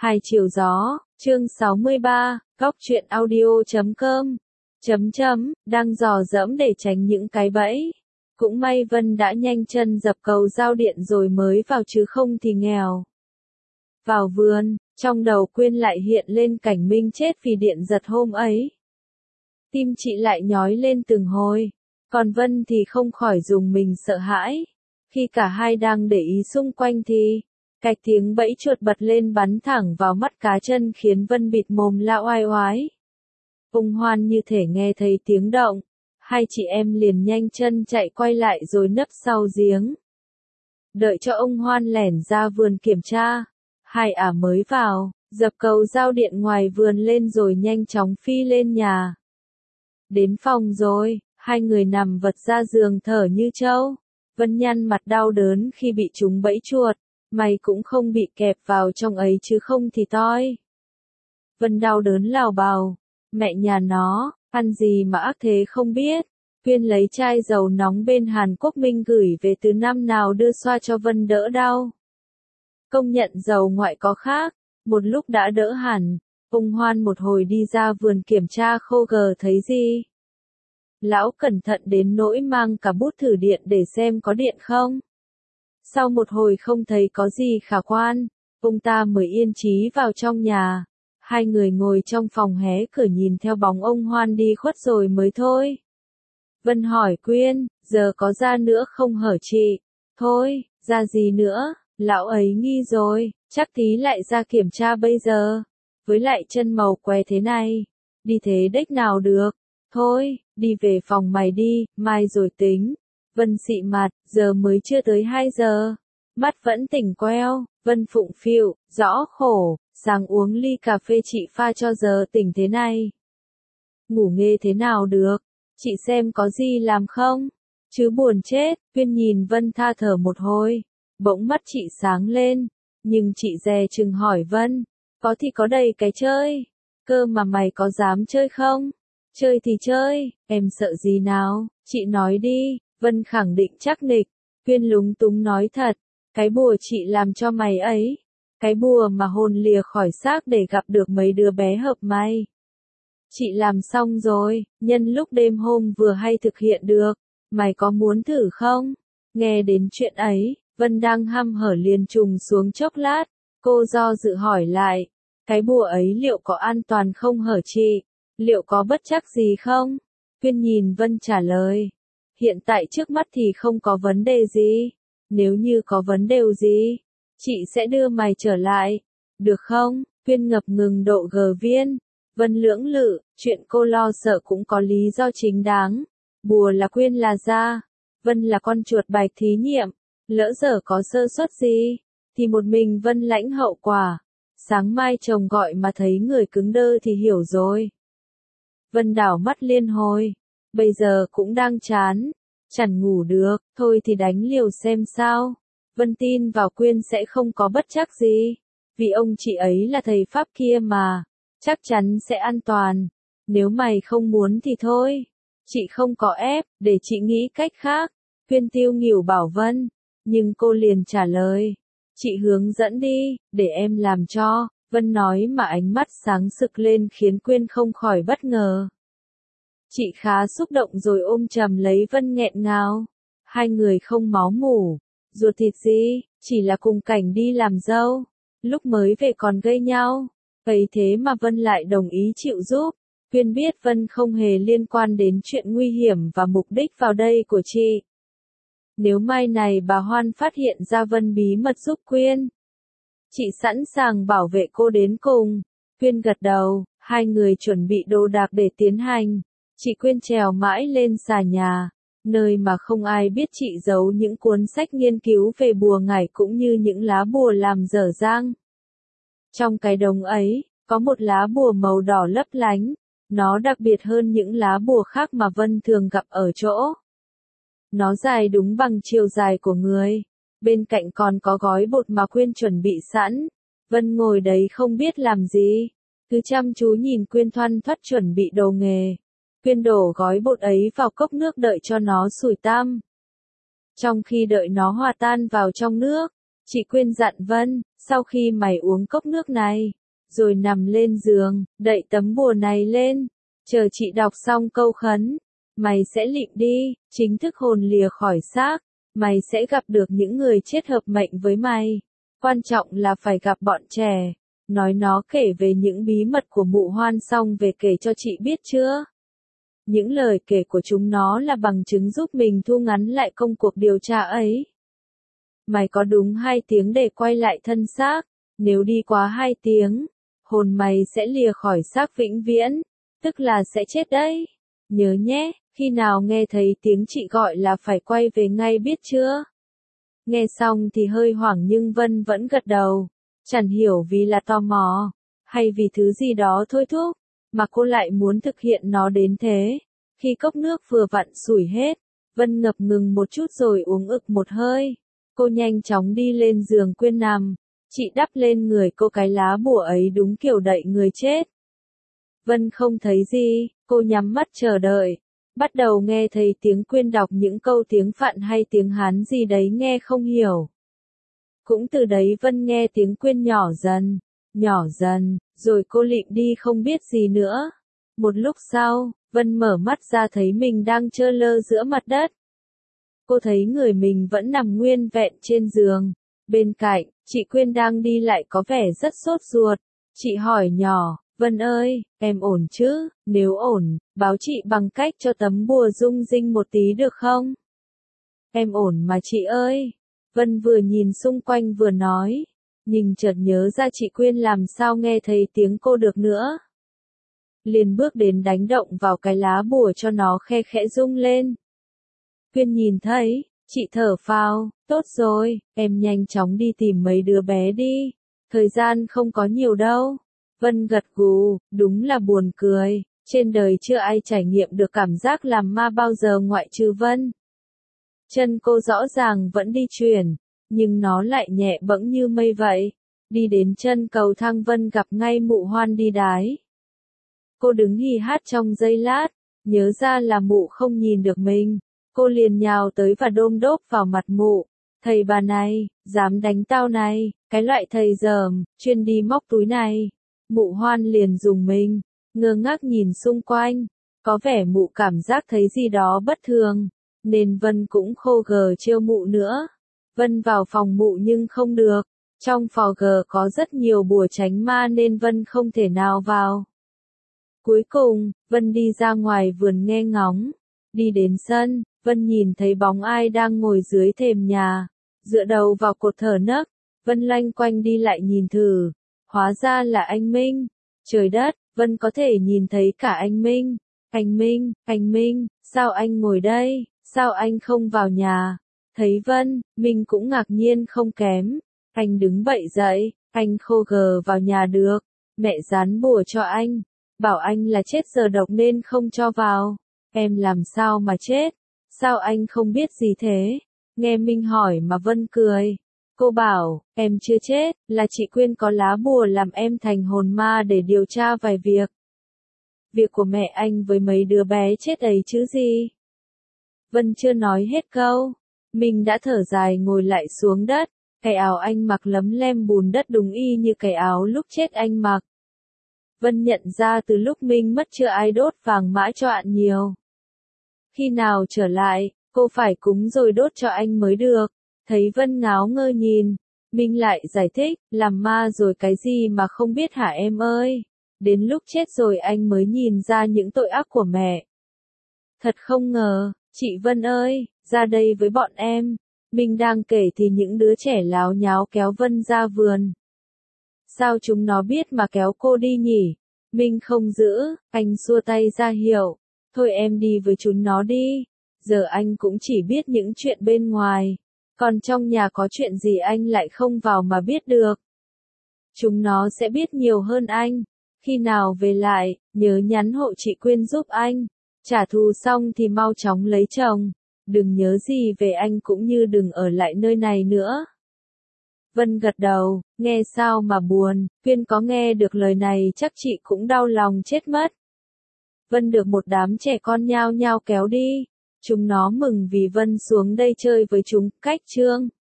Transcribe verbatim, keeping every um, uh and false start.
Hai chiều gió, chương sáu mươi ba, góc truyện audio chấm com, chấm chấm, đang dò dẫm để tránh những cái bẫy. Cũng may Vân đã nhanh chân dập cầu giao điện rồi mới vào chứ không thì nghèo. Vào vườn, trong đầu Quyên lại hiện lên cảnh Minh chết vì điện giật hôm ấy. Tim chị lại nhói lên từng hồi, còn Vân thì không khỏi dùng mình sợ hãi. Khi cả hai đang để ý xung quanh thì, cạch tiếng bẫy chuột bật lên bắn thẳng vào mắt cá chân khiến Vân bịt mồm la oai oái. Ông Hoan như thể nghe thấy tiếng động, hai chị em liền nhanh chân chạy quay lại rồi nấp sau giếng. Đợi cho ông Hoan lẻn ra vườn kiểm tra, hai ả mới vào, dập cầu giao điện ngoài vườn lên rồi nhanh chóng phi lên nhà. Đến phòng rồi, hai người nằm vật ra giường thở như trâu. Vân nhăn mặt đau đớn khi bị chúng bẫy chuột, mày cũng không bị kẹp vào trong ấy chứ không thì toi. Vân đau đớn lào bào, mẹ nhà nó, ăn gì mà ác thế không biết. Quyên lấy chai dầu nóng bên Hàn Quốc Minh gửi về từ năm nào đưa xoa cho Vân đỡ đau. Công nhận dầu ngoại có khác, một lúc đã đỡ hẳn, ông Hoan một hồi đi ra vườn kiểm tra khô gờ thấy gì. Lão cẩn thận đến nỗi mang cả bút thử điện để xem có điện không. Sau một hồi không thấy có gì khả quan, ông ta mới yên chí vào trong nhà. Hai người ngồi trong phòng hé cửa nhìn theo bóng ông Hoan đi khuất rồi mới thôi. Vân hỏi Quyên, giờ có ra nữa không hở chị? Thôi, ra gì nữa, lão ấy nghi rồi, chắc tí lại ra kiểm tra bây giờ. Với lại chân màu què thế này, đi thế đếch nào được. Thôi, đi về phòng mày đi, mai rồi tính. Vân xị mặt, giờ mới chưa tới hai giờ. Mắt vẫn tỉnh queo, Vân phụng phịu, rõ khổ, sáng uống ly cà phê chị pha cho giờ tỉnh thế này. Ngủ nghê thế nào được, chị xem có gì làm không? Chứ buồn chết, Quyên nhìn Vân tha thở một hồi. Bỗng mắt chị sáng lên, nhưng chị dè chừng hỏi Vân, có thì có đầy cái chơi. Cơ mà mày có dám chơi không? Chơi thì chơi, em sợ gì nào, chị nói đi. Vân khẳng định chắc nịch. Quyên lúng túng nói thật, cái bùa chị làm cho mày ấy, cái bùa mà hồn lìa khỏi xác để gặp được mấy đứa bé hợp mày. Chị làm xong rồi, nhân lúc đêm hôm vừa hay thực hiện được, mày có muốn thử không? Nghe đến chuyện ấy, Vân đang hăm hở liền trùng xuống chốc lát, cô do dự hỏi lại, cái bùa ấy liệu có an toàn không hở chị? Liệu có bất trắc gì không? Quyên nhìn Vân trả lời. Hiện tại trước mắt thì không có vấn đề gì. Nếu như có vấn đề gì, chị sẽ đưa mày trở lại. Được không? Quyên ngập ngừng độ gờ viên. Vân lưỡng lự, chuyện cô lo sợ cũng có lý do chính đáng. Bùa là Quyên là ra. Vân là con chuột bạch thí nghiệm. Lỡ dở có sơ suất gì, thì một mình Vân lãnh hậu quả. Sáng mai chồng gọi mà thấy người cứng đơ thì hiểu rồi. Vân đảo mắt liên hồi. Bây giờ cũng đang chán. Chẳng ngủ được, thôi thì đánh liều xem sao. Vân tin vào Quyên sẽ không có bất trắc gì. Vì ông chị ấy là thầy Pháp kia mà. Chắc chắn sẽ an toàn. Nếu mày không muốn thì thôi. Chị không có ép, để chị nghĩ cách khác. Quyên tiêu nghỉu bảo Vân. Nhưng cô liền trả lời. Chị hướng dẫn đi, để em làm cho. Vân nói mà ánh mắt sáng sực lên khiến Quyên không khỏi bất ngờ. Chị khá xúc động rồi ôm chầm lấy Vân nghẹn ngào. Hai người không máu mủ, ruột thịt gì, chỉ là cùng cảnh đi làm dâu. Lúc mới về còn gây nhau, ấy thế mà Vân lại đồng ý chịu giúp. Quyên biết Vân không hề liên quan đến chuyện nguy hiểm và mục đích vào đây của chị. Nếu mai này bà Hoan phát hiện ra Vân bí mật giúp Quyên, chị sẵn sàng bảo vệ cô đến cùng. Quyên gật đầu, hai người chuẩn bị đồ đạc để tiến hành. Chị Quyên trèo mãi lên xà nhà, nơi mà không ai biết chị giấu những cuốn sách nghiên cứu về bùa ngải cũng như những lá bùa làm dở dang. Trong cái đống ấy, có một lá bùa màu đỏ lấp lánh, nó đặc biệt hơn những lá bùa khác mà Vân thường gặp ở chỗ. Nó dài đúng bằng chiều dài của người, bên cạnh còn có gói bột mà Quyên chuẩn bị sẵn. Vân ngồi đấy không biết làm gì, cứ chăm chú nhìn Quyên thoăn thoắt chuẩn bị đồ nghề. Quyên đổ gói bột ấy vào cốc nước đợi cho nó sủi tăm. Trong khi đợi nó hòa tan vào trong nước, Chị Quyên dặn Vân, sau khi mày uống cốc nước này, rồi nằm lên giường, đậy tấm bùa này lên, chờ chị đọc xong câu khấn, mày sẽ lịm đi, chính thức hồn lìa khỏi xác, mày sẽ gặp được những người chết hợp mệnh với mày. Quan trọng là phải gặp bọn trẻ. Nói nó kể về những bí mật của mụ Hoan xong về kể cho chị biết chưa? Những lời kể của chúng nó là bằng chứng giúp mình thu ngắn lại công cuộc điều tra ấy. Mày có đúng hai tiếng để quay lại thân xác, nếu đi quá hai tiếng, hồn mày sẽ lìa khỏi xác vĩnh viễn, tức là sẽ chết đấy. Nhớ nhé, khi nào nghe thấy tiếng chị gọi là phải quay về ngay biết chưa? Nghe xong thì hơi hoảng nhưng Vân vẫn gật đầu. Chẳng hiểu vì là tò mò, hay vì thứ gì đó thôi thúc, mà cô lại muốn thực hiện nó đến thế. Khi cốc nước vừa vặn sủi hết, Vân ngập ngừng một chút rồi uống ực một hơi. Cô nhanh chóng đi lên giường Quyên nằm, chị đắp lên người cô cái lá bùa ấy đúng kiểu đậy người chết. Vân không thấy gì, cô nhắm mắt chờ đợi. Bắt đầu nghe thấy tiếng Quyên đọc những câu tiếng Phạn hay tiếng Hán gì đấy nghe không hiểu. Cũng từ đấy Vân nghe tiếng Quyên nhỏ dần, nhỏ dần, rồi cô lịm đi không biết gì nữa. Một lúc sau, Vân mở mắt ra thấy mình đang trơ lơ giữa mặt đất. Cô thấy người mình vẫn nằm nguyên vẹn trên giường. Bên cạnh, chị Quyên đang đi lại có vẻ rất sốt ruột. Chị hỏi nhỏ, Vân ơi, em ổn chứ? Nếu ổn, báo chị bằng cách cho tấm bùa rung rinh một tí được không? Em ổn mà chị ơi. Vân vừa nhìn xung quanh vừa nói, nhưng chợt nhớ ra chị Quyên làm sao nghe thấy tiếng cô được nữa. Liền bước đến đánh động vào cái lá bùa cho nó khe khẽ rung lên. Quyên nhìn thấy, chị thở phào, tốt rồi, em nhanh chóng đi tìm mấy đứa bé đi, thời gian không có nhiều đâu. Vân gật gù, đúng là buồn cười, trên đời chưa ai trải nghiệm được cảm giác làm ma bao giờ ngoại trừ Vân. Chân cô rõ ràng vẫn đi chuyển, nhưng nó lại nhẹ bẫng như mây vậy. Đi đến chân cầu thang Vân gặp ngay mụ Hoan đi đái. Cô đứng hì hát trong giây lát, nhớ ra là mụ không nhìn được mình. Cô liền nhào tới và đôm đốp vào mặt mụ. Thầy bà này, dám đánh tao này, cái loại thầy dởm, chuyên đi móc túi này. Mụ Hoan liền dùng mình, ngơ ngác nhìn xung quanh. Có vẻ mụ cảm giác thấy gì đó bất thường. Nên Vân cũng khô gờ trêu mụ nữa. Vân vào phòng mụ nhưng không được. Trong phòng gờ có rất nhiều bùa tránh ma nên Vân không thể nào vào. Cuối cùng, Vân đi ra ngoài vườn nghe ngóng. Đi đến sân, Vân nhìn thấy bóng ai đang ngồi dưới thềm nhà. Dựa đầu vào cột thở nấc. Vân loanh quanh đi lại nhìn thử. Hóa ra là anh Minh. Trời đất, Vân có thể nhìn thấy cả anh Minh. Anh Minh, anh Minh, sao anh ngồi đây? Sao anh không vào nhà? Thấy Vân, Minh cũng ngạc nhiên không kém. Anh đứng bậy dậy, anh khô gờ vào nhà được. Mẹ dán bùa cho anh. Bảo anh là chết giờ độc nên không cho vào. Em làm sao mà chết? Sao anh không biết gì thế? Nghe Minh hỏi mà Vân cười. Cô bảo, em chưa chết, là chị Quyên có lá bùa làm em thành hồn ma để điều tra vài việc. Việc của mẹ anh với mấy đứa bé chết ấy chứ gì? Vân chưa nói hết câu. Mình đã thở dài ngồi lại xuống đất. Cái áo anh mặc lấm lem bùn đất đúng y như cái áo lúc chết anh mặc. Vân nhận ra từ lúc Minh mất chưa ai đốt vàng mã cho ạn nhiều. Khi nào trở lại, cô phải cúng rồi đốt cho anh mới được. Thấy Vân ngáo ngơ nhìn, Minh lại giải thích, làm ma rồi cái gì mà không biết hả em ơi. Đến lúc chết rồi anh mới nhìn ra những tội ác của mẹ. Thật không ngờ, chị Vân ơi, ra đây với bọn em. Minh đang kể thì những đứa trẻ láo nháo kéo Vân ra vườn. Sao chúng nó biết mà kéo cô đi nhỉ? Minh không giữ, anh xua tay ra hiệu. Thôi em đi với chúng nó đi. Giờ anh cũng chỉ biết những chuyện bên ngoài. Còn trong nhà có chuyện gì anh lại không vào mà biết được. Chúng nó sẽ biết nhiều hơn anh. Khi nào về lại, nhớ nhắn hộ chị Quyên giúp anh. Trả thù xong thì mau chóng lấy chồng. Đừng nhớ gì về anh cũng như đừng ở lại nơi này nữa. Vân gật đầu, nghe sao mà buồn, Quyên có nghe được lời này chắc chị cũng đau lòng chết mất. Vân được một đám trẻ con nhao nhao kéo đi. Chúng nó mừng vì Vân xuống đây chơi với chúng, cách chương.